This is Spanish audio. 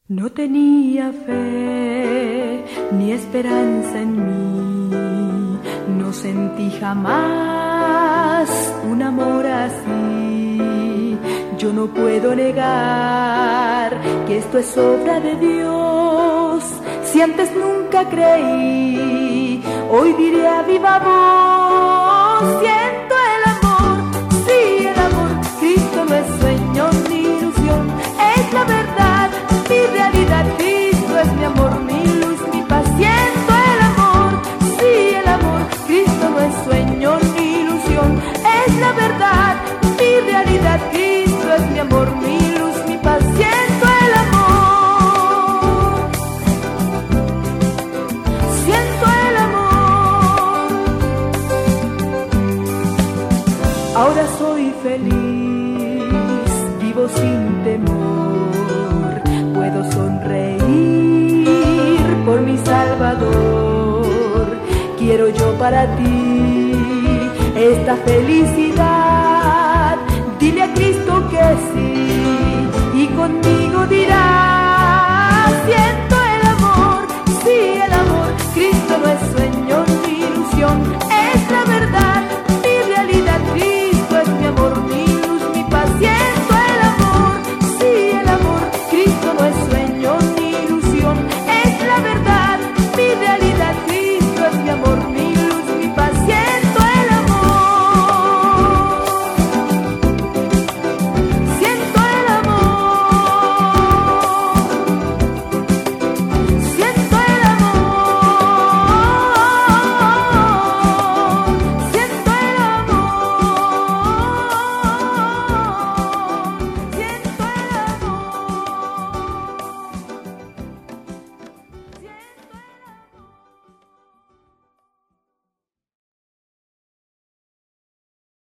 No tenía fe ni esperanza en mí, no sentí jamás un amor así. Yo no puedo negar que esto es obra de Dios. Si antes nunca creí, hoy diré a viva voz: siento el amor, sí el amor. Cristo no es sueño ni ilusión, es la verdad, mi realidad. Cristo es mi amor, mi luz, mi paz. Siento el amor, sí el amor. Cristo no es sueño ni ilusión, es la verdad, mi realidad. Cristo es mi amor, mi luz, mi paz. Siento el amor, siento el amor. Ahora soy feliz, vivo sin temor, puedo sonreír por mi Salvador. Quiero yo para ti esta felicidad. Dile a Cristo que sí y conmigo